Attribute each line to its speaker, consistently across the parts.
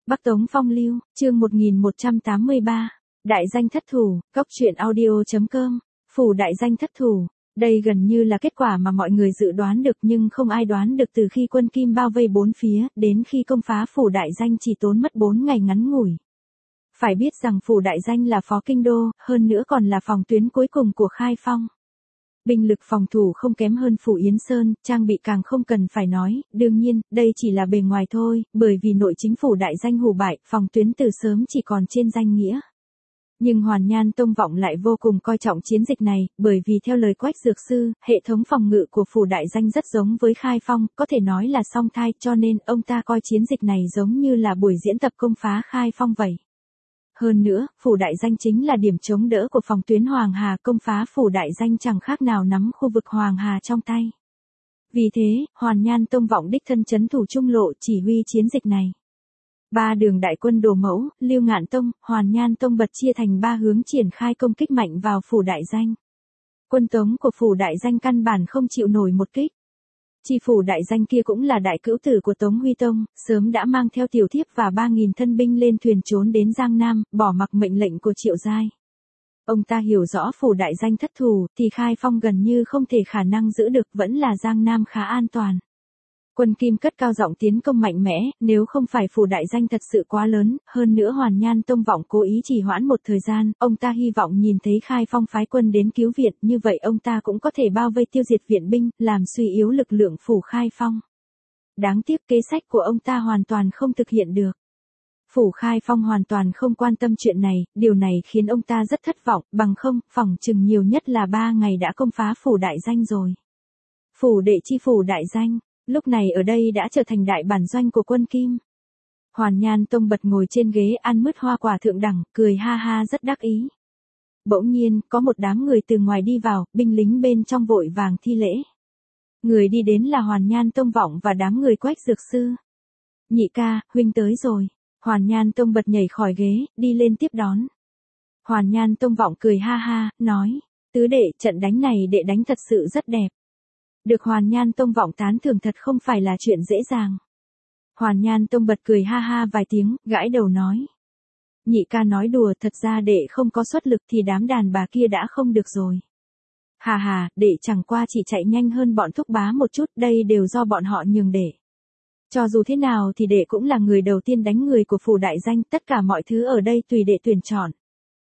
Speaker 1: Bắc Tống Phong Lưu, chương 1183, Đại danh thất thủ, Cóc truyện audio.com, Phủ đại danh thất thủ. Đây gần như là kết quả mà mọi người dự đoán được nhưng không ai đoán được từ khi quân Kim bao vây bốn phía, đến khi công phá phủ đại danh chỉ tốn mất 4 ngày ngắn ngủi. Phải biết rằng phủ đại danh là phó kinh đô, hơn nữa còn là phòng tuyến cuối cùng của Khai Phong. Binh lực phòng thủ không kém hơn phủ Yến Sơn, trang bị càng không cần phải nói, đương nhiên, đây chỉ là bề ngoài thôi, bởi vì nội chính phủ đại danh hủ bại, phòng tuyến từ sớm chỉ còn trên danh nghĩa. Nhưng Hoàn Nhan Tông Vọng lại vô cùng coi trọng chiến dịch này, bởi vì theo lời Quách Dược Sư, hệ thống phòng ngự của phủ đại danh rất giống với Khai Phong, có thể nói là song thai, cho nên ông ta coi chiến dịch này giống như là buổi diễn tập công phá Khai Phong vậy. Hơn nữa, phủ đại danh chính là điểm chống đỡ của phòng tuyến Hoàng Hà, công phá phủ đại danh chẳng khác nào nắm khu vực Hoàng Hà trong tay. Vì thế, Hoàn Nhan Tông Vọng đích thân trấn thủ trung lộ chỉ huy chiến dịch này. 3 đường đại quân Đồ Mẫu, Lưu Ngạn Tông, Hoàn Nhan Tông bật chia thành 3 hướng triển khai công kích mạnh vào phủ đại danh. Quân Tống của phủ đại danh căn bản không chịu nổi một kích. Chi phủ đại danh kia cũng là đại cữu tử của Tống Huy Tông, sớm đã mang theo tiểu thiếp và 3.000 thân binh lên thuyền trốn đến Giang Nam, bỏ mặc mệnh lệnh của Triệu Giai. Ông ta hiểu rõ phủ đại danh thất thủ, thì Khai Phong gần như không thể khả năng giữ được, vẫn là Giang Nam khá an toàn. Quân Kim cất cao giọng tiến công mạnh mẽ, nếu không phải phủ đại danh thật sự quá lớn, hơn nữa Hoàn Nhan Tông Vọng cố ý trì hoãn một thời gian, ông ta hy vọng nhìn thấy Khai Phong phái quân đến cứu viện, như vậy ông ta cũng có thể bao vây tiêu diệt viện binh, làm suy yếu lực lượng phủ Khai Phong. Đáng tiếc kế sách của ông ta hoàn toàn không thực hiện được. Phủ Khai Phong hoàn toàn không quan tâm chuyện này, điều này khiến ông ta rất thất vọng, bằng không, phỏng chừng nhiều nhất là 3 ngày đã công phá phủ đại danh rồi. Phủ đệ chi phủ đại danh. Lúc này ở đây đã trở thành đại bản doanh của quân Kim. Hoàn Nhan Tông bật ngồi trên ghế ăn mứt hoa quả thượng đẳng, cười ha ha rất đắc ý. Bỗng nhiên, có một đám người từ ngoài đi vào, binh lính bên trong vội vàng thi lễ. Người đi đến là Hoàn Nhan Tông Vọng và đám người Quách Dược Sư. Nhị ca, huynh tới rồi. Hoàn Nhan Tông bật nhảy khỏi ghế, đi lên tiếp đón. Hoàn Nhan Tông Vọng cười ha ha, nói, tứ đệ, trận đánh này đệ đánh thật sự rất đẹp. Được Hoàn Nhan Tông Vọng tán thưởng thật không phải là chuyện dễ dàng. Hoàn Nhan Tông bật cười ha ha vài tiếng, gãi đầu nói. Nhị ca nói đùa, thật ra đệ không có xuất lực thì đám đàn bà kia đã không được rồi. Hà hà, đệ chẳng qua chỉ chạy nhanh hơn bọn thúc bá một chút, đây đều do bọn họ nhường đệ. Cho dù thế nào thì đệ cũng là người đầu tiên đánh người của phủ đại danh, tất cả mọi thứ ở đây tùy đệ tuyển chọn.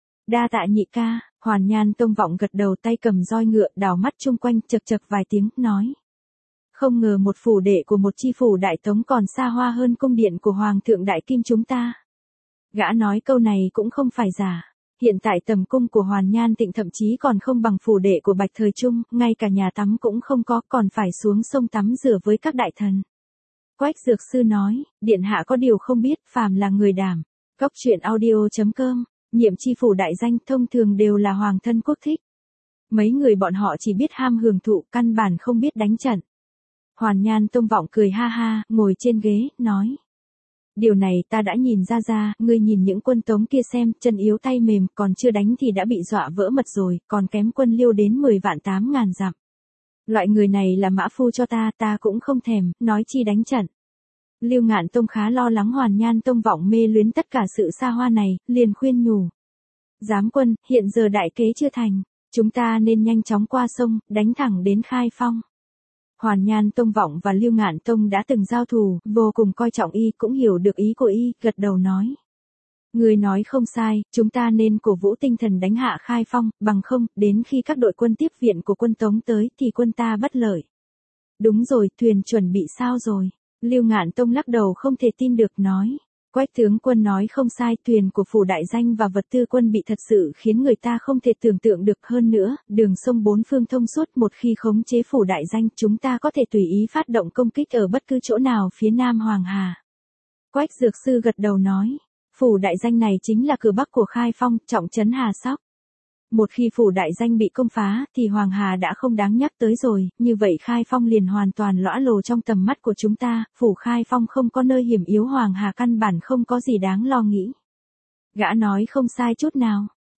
Speaker 1: Đa tạ nhị ca. Hoàn Nhan Tông Vọng gật đầu, tay cầm roi ngựa, đảo mắt chung quanh, chậc chậc vài tiếng, nói. Không ngờ một phủ đệ của một chi phủ đại tống còn xa hoa hơn cung điện của Hoàng thượng Đại Kim chúng ta. Gã nói câu này cũng không phải giả. Hiện tại tầm cung của Hoàn Nhan Tịnh thậm chí còn không bằng phủ đệ của Bạch Thời Trung, ngay cả nhà tắm cũng không có, còn phải xuống sông tắm rửa với các đại thần. Quách Dược Sư nói, điện hạ có điều không biết, phàm là người đảm. Cóc truyện audio.com. Nhiệm chi phủ đại danh thông thường đều là hoàng thân quốc thích. Mấy người bọn họ chỉ biết ham hưởng thụ, căn bản không biết đánh trận. Hoàn Nhan Tông Vọng cười ha ha, ngồi trên ghế, nói. Điều này ta đã nhìn ra, ngươi nhìn những quân Tống kia xem, chân yếu tay mềm, còn chưa đánh thì đã bị dọa vỡ mật rồi, còn kém quân Liêu đến 10 vạn 8.000 dặm. Loại người này là mã phu cho ta cũng không thèm, nói chi đánh trận. Lưu Ngạn Tông khá lo lắng Hoàn Nhan Tông Vọng mê luyến tất cả sự xa hoa này, liền khuyên nhủ. Giám quân, hiện giờ đại kế chưa thành, chúng ta nên nhanh chóng qua sông, đánh thẳng đến Khai Phong. Hoàn Nhan Tông Vọng và Lưu Ngạn Tông đã từng giao thủ, vô cùng coi trọng y, cũng hiểu được ý của y, gật đầu nói. Người nói không sai, chúng ta nên cổ vũ tinh thần đánh hạ Khai Phong, bằng không, đến khi các đội quân tiếp viện của quân Tống tới thì quân ta bất lợi. Đúng rồi, thuyền chuẩn bị sao rồi? Lưu Ngạn Tông lắc đầu không thể tin được, nói. Quách tướng quân nói không sai, thuyền của phủ đại danh và vật tư quân bị thật sự khiến người ta không thể tưởng tượng được, hơn nữa, đường sông bốn phương thông suốt, một khi khống chế phủ đại danh, chúng ta có thể tùy ý phát động công kích ở bất cứ chỗ nào phía nam Hoàng Hà. Quách Dược Sư gật đầu nói, phủ đại danh này chính là cửa bắc của Khai Phong, trọng trấn Hà Sóc. Một khi phủ đại danh bị công phá, thì Hoàng Hà đã không đáng nhắc tới rồi, như vậy Khai Phong liền hoàn toàn lõa lồ trong tầm mắt của chúng ta, phủ Khai Phong không có nơi hiểm yếu, Hoàng Hà căn bản không có gì đáng lo nghĩ. Gã nói không sai chút nào,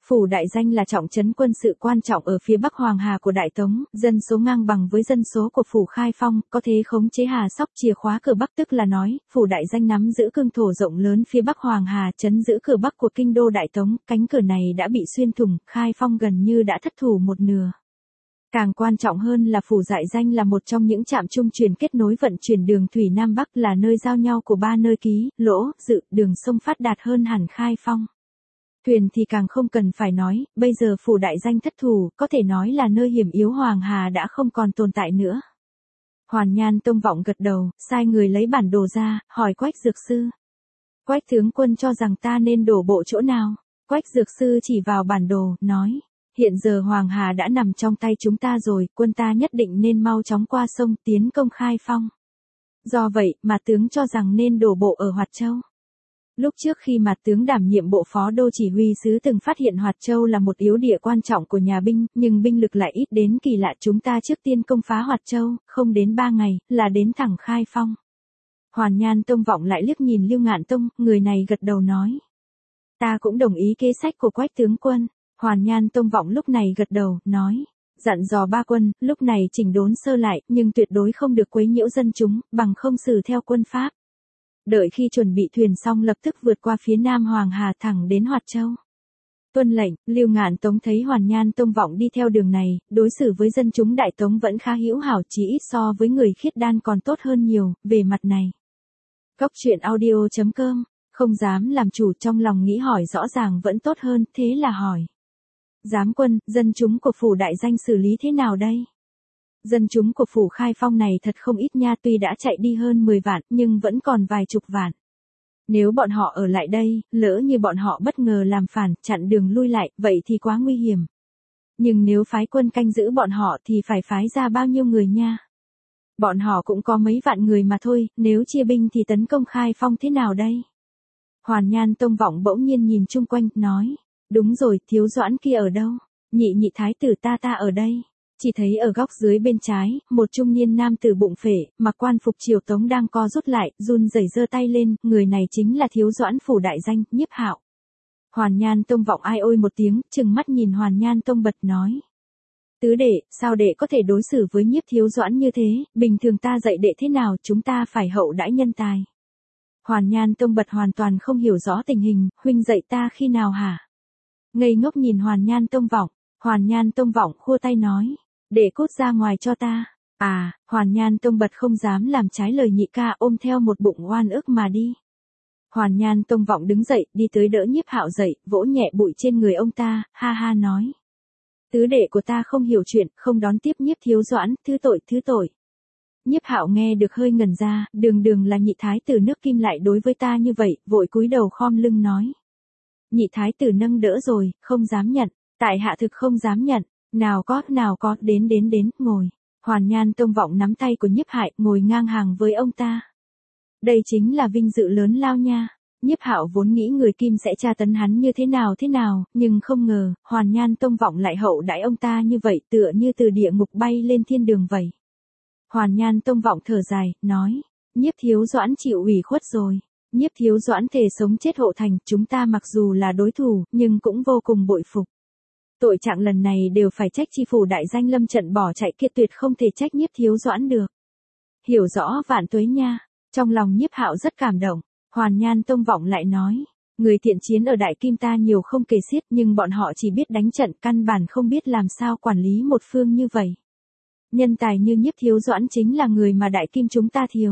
Speaker 1: Phủ Đại Danh là trọng trấn quân sự quan trọng ở phía Bắc Hoàng Hà của Đại Tống, dân số ngang bằng với dân số của Phủ Khai Phong, có thế khống chế Hà Sóc chìa khóa cửa Bắc, tức là nói, Phủ Đại Danh nắm giữ cương thổ rộng lớn phía Bắc Hoàng Hà, trấn giữ cửa Bắc của kinh đô Đại Tống, cánh cửa này đã bị xuyên thủng, Khai Phong gần như đã thất thủ một nửa. Càng quan trọng hơn là Phủ Đại Danh là một trong những trạm trung chuyển kết nối vận chuyển đường thủy Nam Bắc, là nơi giao nhau của ba nơi Ký, Lỗ, Dự, đường sông phát đạt hơn hẳn Khai Phong. Thuyền thì càng không cần phải nói, bây giờ Phủ Đại Danh thất thủ, có thể nói là nơi hiểm yếu Hoàng Hà đã không còn tồn tại nữa. Hoàn Nhan Tông Vọng gật đầu, sai người lấy bản đồ ra, hỏi Quách Dược Sư. Quách tướng quân cho rằng ta nên đổ bộ chỗ nào? Quách Dược Sư chỉ vào bản đồ, nói. Hiện giờ Hoàng Hà đã nằm trong tay chúng ta rồi, quân ta nhất định nên mau chóng qua sông tiến công Khai Phong. Do vậy mà tướng cho rằng nên đổ bộ ở Hoạt Châu. Lúc trước khi mà tướng đảm nhiệm bộ phó đô chỉ huy sứ từng phát hiện Hoạt Châu là một yếu địa quan trọng của nhà binh, nhưng binh lực lại ít đến kỳ lạ, chúng ta trước tiên công phá Hoạt Châu, không đến 3 ngày, là đến thẳng Khai Phong. Hoàn Nhan Tông Vọng lại liếc nhìn Lưu Ngạn Tông, người này gật đầu nói. Ta cũng đồng ý kế sách của Quách tướng quân. Hoàn Nhan Tông Vọng lúc này gật đầu, nói. Dặn dò ba quân, lúc này chỉnh đốn sơ lại, nhưng tuyệt đối không được quấy nhiễu dân chúng, bằng không xử theo quân pháp. Đợi khi chuẩn bị thuyền xong lập tức vượt qua phía Nam Hoàng Hà thẳng đến Hoạt Châu. Tuân lệnh, Lưu Ngạn Tống thấy Hoàn Nhan Tông Vọng đi theo đường này, đối xử với dân chúng Đại Tống vẫn khá hữu hảo, chỉ ít so với người khiết đan còn tốt hơn nhiều, về mặt này. Góc truyện audio.com, không dám làm chủ, trong lòng nghĩ hỏi rõ ràng vẫn tốt hơn, thế là hỏi. Giám quân, dân chúng của Phủ Đại Danh xử lý thế nào đây? Dân chúng của Phủ Khai Phong này thật không ít nha, tuy đã chạy đi hơn 10 vạn, nhưng vẫn còn vài chục vạn. Nếu bọn họ ở lại đây, lỡ như bọn họ bất ngờ làm phản, chặn đường lui lại, vậy thì quá nguy hiểm. Nhưng nếu phái quân canh giữ bọn họ thì phải phái ra bao nhiêu người nha? Bọn họ cũng có mấy vạn người mà thôi, nếu chia binh thì tấn công Khai Phong thế nào đây? Hoàn Nhan Tông Vọng bỗng nhiên nhìn chung quanh, nói. Đúng rồi, Thiếu Doãn kia ở đâu? Nhị thái tử ta ở đây. Chỉ thấy ở góc dưới bên trái, một trung niên nam tử bụng phể, mặc quan phục triều Tống đang co rút lại, run rẩy giơ tay lên, người này chính là Thiếu Doãn Phủ Đại Danh, Nhiếp Hạo. Hoàn Nhan Tông Vọng ai ôi một tiếng, trừng mắt nhìn Hoàn Nhan Tông bật nói. Tứ đệ, sao đệ có thể đối xử với Nhiếp Thiếu Doãn như thế, bình thường ta dạy đệ thế nào, chúng ta phải hậu đãi nhân tài. Hoàn Nhan Tông bật hoàn toàn không hiểu rõ tình hình, huynh dạy ta khi nào hả? Ngây ngốc nhìn Hoàn Nhan Tông Vọng, Hoàn Nhan Tông Vọng khua tay nói. Để cút ra ngoài cho ta. À, Hoàn Nhan Tông bật không dám làm trái lời nhị ca, ôm theo một bụng oan ức mà đi. Hoàn Nhan Tông Vọng đứng dậy, đi tới đỡ Nhiếp Hạo dậy, vỗ nhẹ bụi trên người ông ta, ha ha nói. Tứ đệ của ta không hiểu chuyện, không đón tiếp Nhiếp Thiếu Doãn, thứ tội. Nhiếp Hạo nghe được hơi ngẩn ra, đường là nhị thái tử nước Kim lại đối với ta như vậy, vội cúi đầu khom lưng nói. Nhị thái tử nâng đỡ rồi, không dám nhận, tại hạ thực không dám nhận. Nào có, đến, ngồi. Hoàn Nhan Tông Vọng nắm tay của Nhiếp Hạo, ngồi ngang hàng với ông ta. Đây chính là vinh dự lớn lao nha. Nhiếp Hạo vốn nghĩ người Kim sẽ tra tấn hắn như thế nào, nhưng không ngờ, Hoàn Nhan Tông Vọng lại hậu đãi ông ta như vậy, tựa như từ địa ngục bay lên thiên đường vậy. Hoàn Nhan Tông Vọng thở dài, nói, Nhiếp Thiếu Doãn chịu ủy khuất rồi. Nhiếp Thiếu Doãn thề sống chết hộ thành, chúng ta mặc dù là đối thủ, nhưng cũng vô cùng bội phục. Tội trạng lần này đều phải trách chi Phủ Đại Danh lâm trận bỏ chạy kia, tuyệt không thể trách Nhiếp Thiếu Doãn được. Hiểu rõ vạn tuế nha. Trong lòng Nhiếp Hạo rất cảm động. Hoàn Nhan Tông Vọng lại nói, người thiện chiến ở Đại Kim ta nhiều không kể xiết, nhưng bọn họ chỉ biết đánh trận, căn bản không biết làm sao quản lý một phương như vậy. Nhân tài như Nhiếp Thiếu Doãn chính là người mà Đại Kim chúng ta thiếu.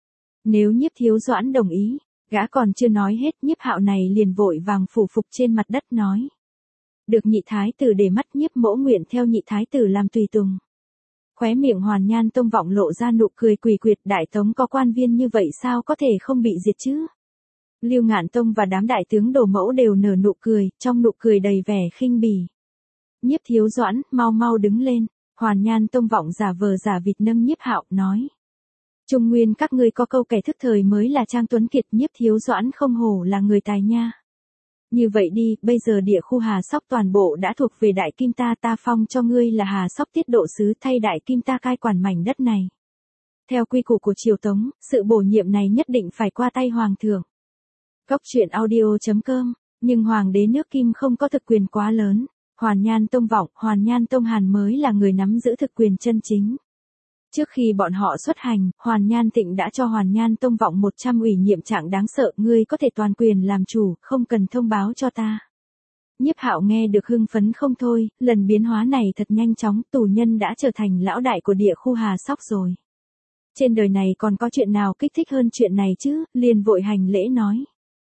Speaker 1: Nếu Nhiếp Thiếu Doãn đồng ý, gã còn chưa nói hết, Nhiếp Hạo này liền vội vàng phủ phục trên mặt đất nói. Được nhị thái tử để mắt, Nhiếp mỗ nguyện theo nhị thái tử làm tùy tùng. Khóe miệng Hoàn Nhan Tông Vọng lộ ra nụ cười quỷ quyệt, Đại Tống có quan viên như vậy sao có thể không bị diệt chứ? Lưu Ngạn Tông và đám đại tướng Đồ Mẫu đều nở nụ cười, trong nụ cười đầy vẻ khinh bỉ. Nhiếp Thiếu Doãn, mau đứng lên. Hoàn Nhan Tông Vọng giả vờ giả vịt nâng Nhiếp Hạo, nói. Trung Nguyên các ngươi có câu kẻ thức thời mới là Trang Tuấn Kiệt, Nhiếp Thiếu Doãn không hổ là người tài nha. Như vậy đi, bây giờ địa khu Hà Sóc toàn bộ đã thuộc về Đại Kim ta phong cho ngươi là Hà Sóc tiết độ sứ, thay Đại Kim ta cai quản mảnh đất này. Theo quy củ của triều Tống, sự bổ nhiệm này nhất định phải qua tay Hoàng thượng. Góc truyện audio.com Nhưng hoàng đế nước Kim không có thực quyền quá lớn. Hoàn Nhan Tông Vọng, Hoàn Nhan Tông Hàn mới là người nắm giữ thực quyền chân chính. Trước khi bọn họ xuất hành, Hoàn Nhan Tịnh đã cho Hoàn Nhan Tông Vọng 100 ủy nhiệm trạng đáng sợ, ngươi có thể toàn quyền làm chủ, không cần thông báo cho ta. Nhiếp Hạo nghe được hưng phấn không thôi, lần biến hóa này thật nhanh chóng, tù nhân đã trở thành lão đại của địa khu Hà Sóc rồi. Trên đời này còn có chuyện nào kích thích hơn chuyện này chứ, liền vội hành lễ nói.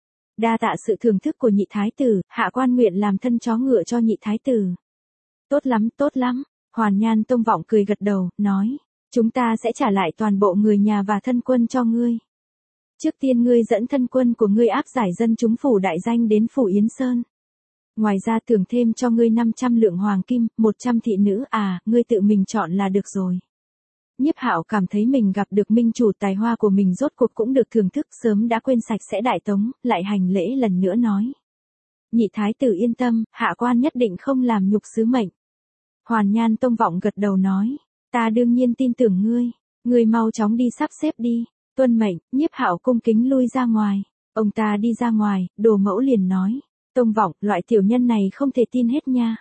Speaker 1: Đa tạ sự thưởng thức của nhị thái tử, hạ quan nguyện làm thân chó ngựa cho nhị thái tử. Tốt lắm, tốt lắm. Hoàn Nhan Tông Vọng cười gật đầu, nói. Chúng ta sẽ trả lại toàn bộ người nhà và thân quân cho ngươi. Trước tiên ngươi dẫn thân quân của ngươi áp giải dân chúng phủ đại danh đến phủ Yến Sơn. Ngoài ra thưởng thêm cho ngươi 500 lượng hoàng kim, 100 thị nữ, ngươi tự mình chọn là được rồi. Nhiếp Hạo cảm thấy mình gặp được minh chủ, tài hoa của mình rốt cuộc cũng được thưởng thức, sớm đã quên sạch sẽ đại tống, lại hành lễ lần nữa nói. Nhị thái tử yên tâm, hạ quan nhất định không làm nhục sứ mệnh. Hoàn Nhan Tông Vọng gật đầu nói, ta đương nhiên tin tưởng ngươi mau chóng đi sắp xếp đi. Tuân mệnh. Nhiếp Hạo cung kính lui ra ngoài. Ông ta đi ra ngoài, Đồ Mẫu liền nói, Tông Vọng, loại tiểu nhân này không thể tin hết nha.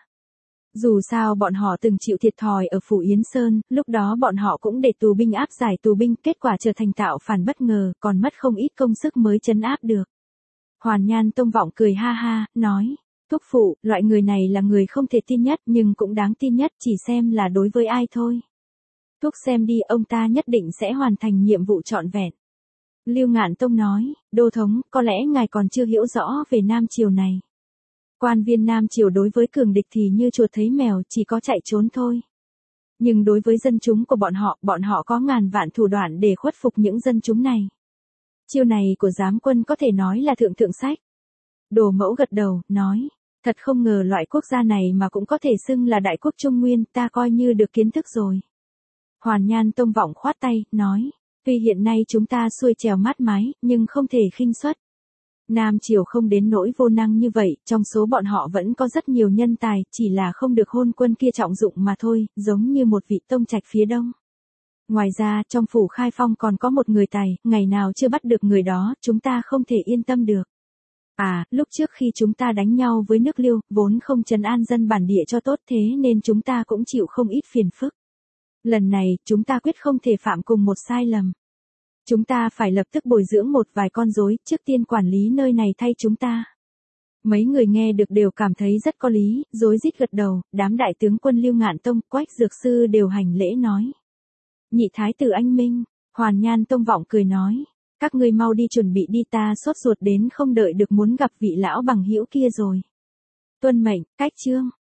Speaker 1: Dù sao bọn họ từng chịu thiệt thòi ở phủ Yến Sơn, lúc đó bọn họ cũng để tù binh áp giải tù binh, kết quả trở thành tạo phản bất ngờ, còn mất không ít công sức mới trấn áp được. Hoàn Nhan Tông Vọng cười ha ha, nói, thúc phụ, loại người này là người không thể tin nhất nhưng cũng đáng tin nhất, chỉ xem là đối với ai thôi. Thúc xem đi, ông ta nhất định sẽ hoàn thành nhiệm vụ trọn vẹn. Lưu Ngạn Tông nói, Đô Thống, có lẽ ngài còn chưa hiểu rõ về Nam Triều này. Quan viên Nam Triều đối với cường địch thì như chuột thấy mèo, chỉ có chạy trốn thôi. Nhưng đối với dân chúng của bọn họ có ngàn vạn thủ đoạn để khuất phục những dân chúng này. Chiêu này của giám quân có thể nói là thượng thượng sách. Đồ Mẫu gật đầu, nói, thật không ngờ loại quốc gia này mà cũng có thể xưng là đại quốc Trung Nguyên, ta coi như được kiến thức rồi. Hoàn Nhan Tông Vọng khoát tay, nói, tuy hiện nay chúng ta xuôi trèo mát mái, nhưng không thể khinh suất. Nam Triều không đến nỗi vô năng như vậy, trong số bọn họ vẫn có rất nhiều nhân tài, chỉ là không được hôn quân kia trọng dụng mà thôi, giống như một vị tông trạch phía đông. Ngoài ra, trong phủ Khai Phong còn có một người tài, ngày nào chưa bắt được người đó, chúng ta không thể yên tâm được. Lúc trước khi chúng ta đánh nhau với nước Liêu, vốn không trấn an dân bản địa cho tốt, thế nên chúng ta cũng chịu không ít phiền phức. Lần này, chúng ta quyết không thể phạm cùng một sai lầm. Chúng ta phải lập tức bồi dưỡng một vài con rối, trước tiên quản lý nơi này thay chúng ta. Mấy người nghe được đều cảm thấy rất có lý, rối rít gật đầu, đám đại tướng quân Lưu Ngạn Tông, Quách Dược Sư đều hành lễ nói. Nhị thái tử anh minh. Hoàn Nhan Tông Vọng cười nói, các ngươi mau đi chuẩn bị đi, ta sốt ruột đến không đợi được muốn gặp vị lão bằng hữu kia rồi. Tuân mệnh. Cách chương